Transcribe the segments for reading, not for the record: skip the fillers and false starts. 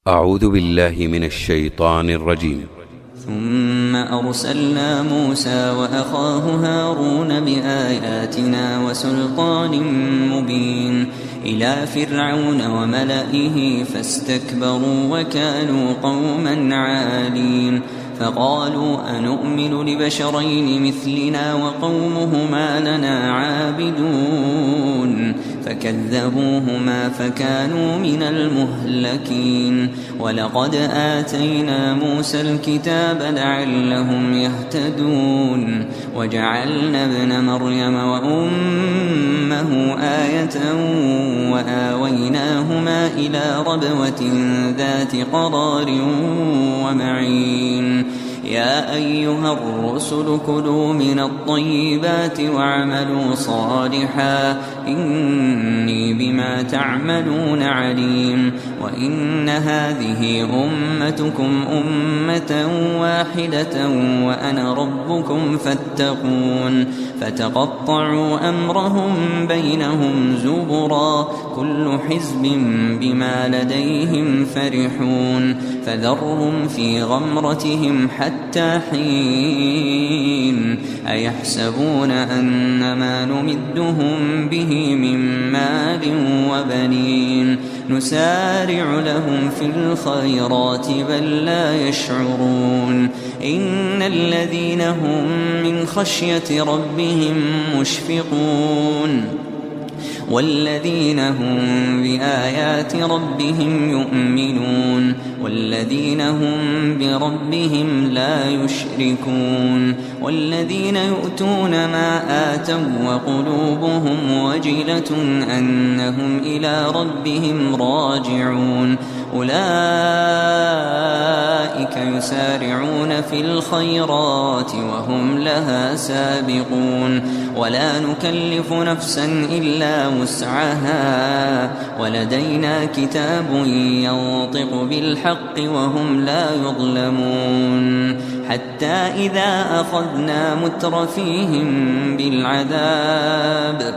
أعوذ بالله من الشيطان الرجيم. ثم أرسلنا موسى وأخاه هارون بآياتنا وسلطان مبين إلى فرعون وملئه فاستكبروا وكانوا قوما عالين فقالوا أنؤمن لبشرين مثلنا وقومهما لنا عابدون فكذبوهما فكانوا من المهلكين. ولقد آتينا موسى الكتاب لعلهم يهتدون وجعلنا ابن مريم وأمه آية وآويناهما إلى ربوة ذات قرار ومعين. يا أيها الرسل كلوا من الطيبات واعملوا صالحا إني بما تعملون عليم. وإن هذه أمتكم أمة واحدة وأنا ربكم فاتقون. فتقطعوا أمرهم بينهم زبرا كل حزب بما لديهم فرحون. فذرهم في غمرتهم حتى حين. أيحسبون أنما نمدهم به من مال وبنين نسارع لهم في الخيرات بل لا يشعرون. إن الذين هم من خشية ربهم مشفقون والذين هم بآيات ربهم يؤمنون والذين هم بربهم لا يشركون. والذين يؤتون ما آتوا وقلوبهم وجلة أنهم إلى ربهم راجعون أولئك يسارعون في الخيرات وهم لها سابقون. ولا نكلف نفسا إلا وسعها ولدينا كتاب ينطق بالحق وهم لا يظلمون. حتى إذا أخذنا مترفيهم بالعذاب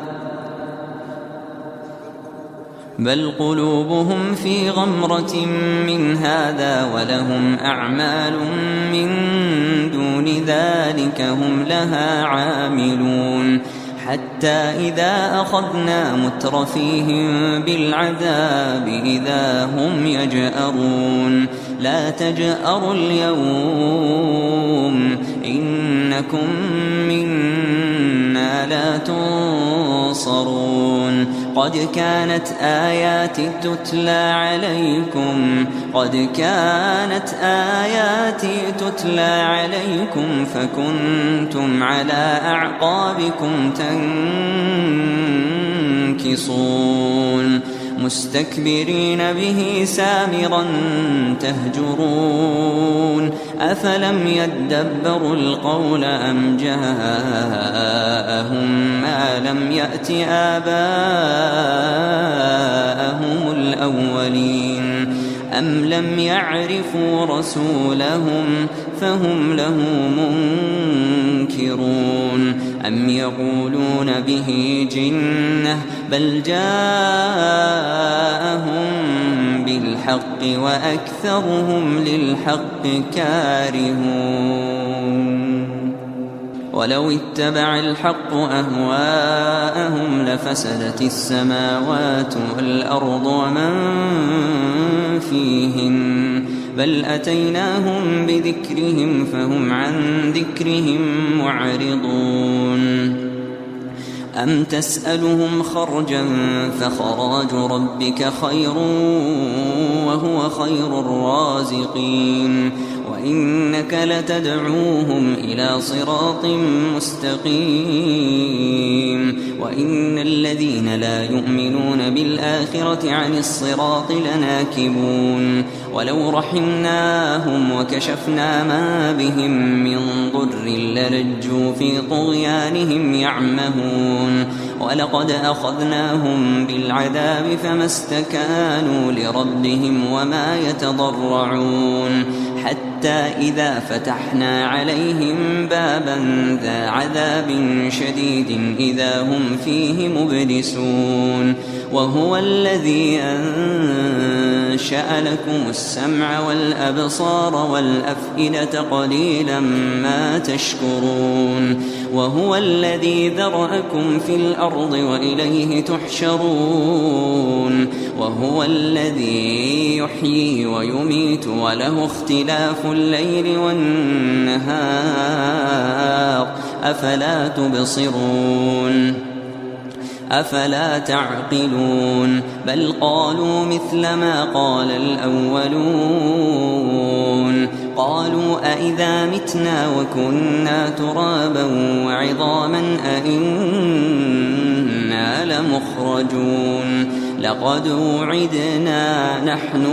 بل قلوبهم في غمرة من هذا ولهم أعمال من دون ذلك هم لها عاملون. حتى إذا أخذنا مترفيهم بالعذاب إذا هم يجأرون. لا تجأروا اليوم إنكم منا لا تنصرون. قد كانت آياتي تتلى عليكم فكنتم على أعقابكم تنكصون مستكبرين به سامرا تهجرون. أفلم يدبروا القول أم جاءهم ما لم يأت آباءهم الأولين أم لم يعرفوا رسولهم فهم له منكرون. أم يقولون به جنة بل جاءهم بالحق وأكثرهم للحق كارهون. ولو اتبع الحق أهواءهم لفسدت السماوات والأرض ومن فيهن بل أتيناهم بذكرهم فهم عن ذكرهم معرضون. أم تسألهم خرجا فخراج ربك خير وهو خير الرازقين. وإنك لتدعوهم إلى صراط مستقيم. وإن الذين لا يؤمنون بالآخرة عن الصراط لناكبون. ولو رحمناهم وكشفنا ما بهم من ضر للجوا في طغيانهم يعمهون. ولقد أخذناهم بالعذاب فما استكانوا لربهم وما يتضرعون حتى إذا فتحنا عليهم بابا ذا عذاب شديد إذا هم فيه مبلسون وهو الذي أنشأ لكم السمع والأبصار والأفئدة قليلا ما تشكرون وهو الذي ذرأكم في الأرض وإليه تحشرون وهو الذي يحيي ويميت وله اختلاف الليل والنهار أفلا تبصرون أفلا تعقلون بل قالوا مثل ما قال الأولون قالوا أئذا متنا وكنا ترابا وعظاما أئنا لمخرجون لقد وعدنا نحن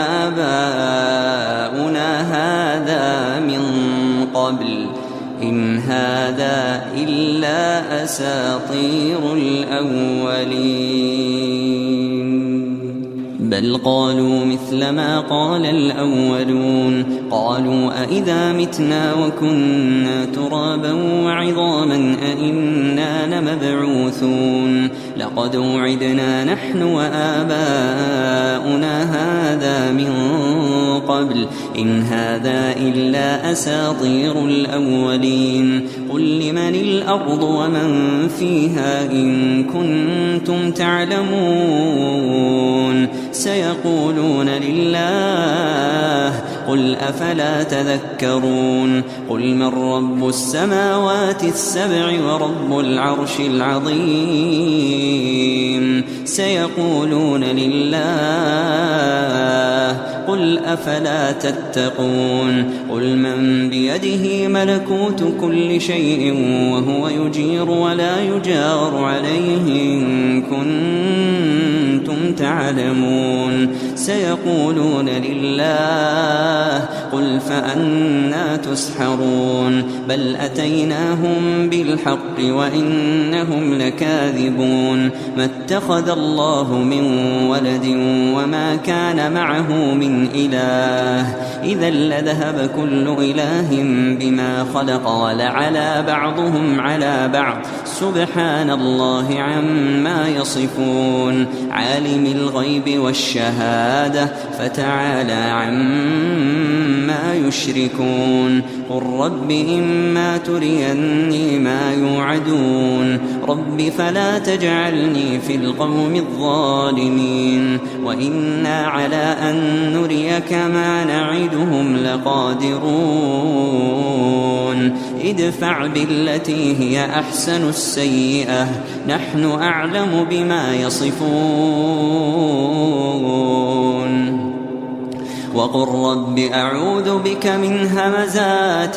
وآباؤنا هذا من قبل إن هذا إلا أساطير الأولين بل قالوا مثل ما قال الأولون قالوا أئذا متنا وكنا ترابا وعظاما أئنا لمبعوثون لقد وعدنا نحن وآباؤنا هذا من قبل إن هذا إلا أساطير الأولين قل لمن الأرض ومن فيها إن كنتم تعلمون سيقولون لله قل أفلا تذكرون قل من رب السماوات السبع ورب العرش العظيم سيقولون لله قل أفلا تتقون قل من بيده ملكوت كل شيء وهو يجير ولا يجار عليه إن كنتم تعلمون سيقولون لله قل فأنى تسحرون بل أتيناهم بالحق وإنهم لكاذبون ما اتخذ الله من ولد وما كان معه من إله إذا لذهب كل إله بما خلق ولعلى بعضهم على بعض سبحان الله عما يصفون عالم الغيب والشهادة فتعالى عما يشركون قل رب إما تريني ما يوعدون رب فلا تجعلني في القوم الظالمين وإنا على أن نريك ما نعدهم لقادرون ادفع بالتي هي أحسن السيئة نحن أعلم بما يصفون وقل رب أعوذ بك من همزات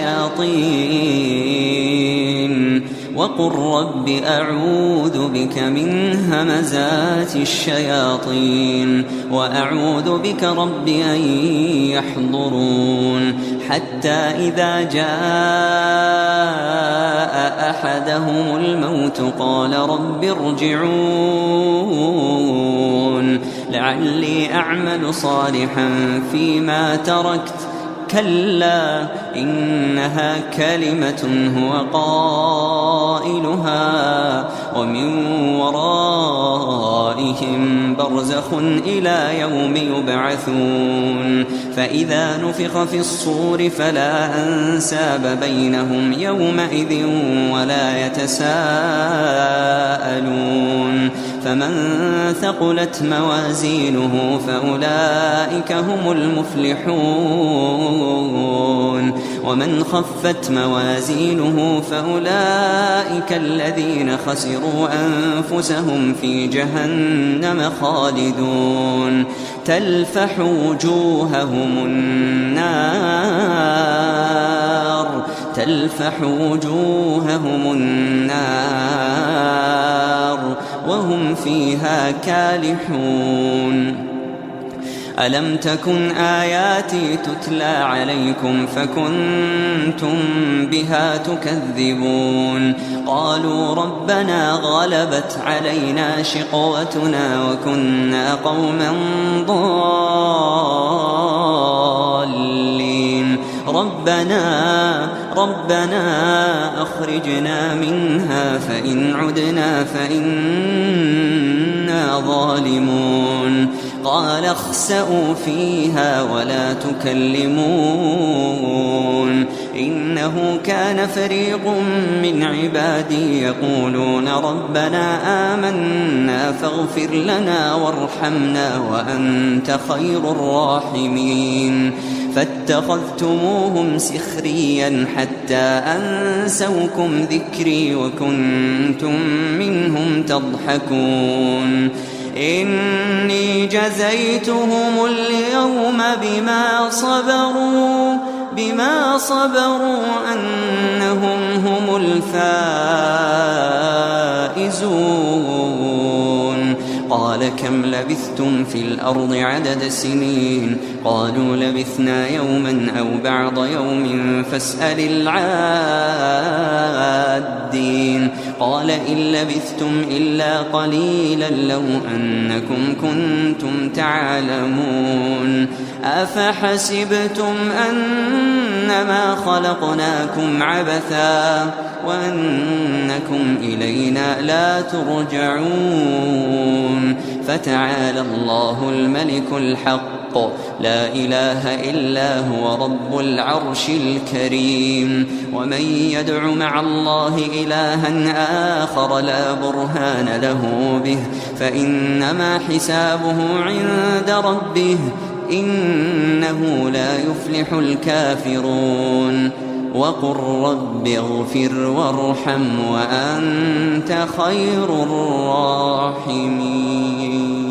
الشياطين وقل رب أعوذ بك من همزات الشياطين وأعوذ بك رب أن يحضرون حتى إذا جاء أحدهم الموت قال رب ارجعون لعلي أعمل صالحا فيما تركت كلا إنها كلمة هو قائلها ومن ورائهم برزخ إلى يوم يبعثون فإذا نفخ في الصور فلا أنساب بينهم يومئذ ولا يتساءلون فمن ثقلت موازينه فأولئك هم المفلحون ومن خفت موازينه فأولئك الذين خسروا أنفسهم في جهنم خالدون تلفح وجوههم النار وهم فيها كالحون ألم تكن آياتي تتلى عليكم فكنتم بها تكذبون قالوا ربنا غلبت علينا شقوتنا وكنا قوما ضالين ربنا أخرجنا منها فإن عدنا فإنا ظالمون قال اخسئوا فيها ولا تكلمون إنه كان فريق من عبادي يقولون ربنا آمنا فاغفر لنا وارحمنا وأنت خير الراحمين فاتخذتموهم سخريا حتى أنسوكم ذكري وكنتم منهم تضحكون إني جزيتهم اليوم بما صبروا أنهم هم الفائزون قال كم لبثتم في الأرض عدد سنين قالوا لبثنا يوما أو بعض يوم فاسأل العادين قال إن لبثتم إلا قليلا لو أنكم كنتم تعلمون أفحسبتم أنما خلقناكم عبثا وأنكم إلينا لا ترجعون فتعالى الله الملك الحق لا إله إلا هو رب العرش الكريم ومن يدع مع الله إلها آخر لا برهان له به فإنما حسابه عند ربه إنه لا يفلح الكافرون وقل رب اغفر وارحم وأنت خير الراحمين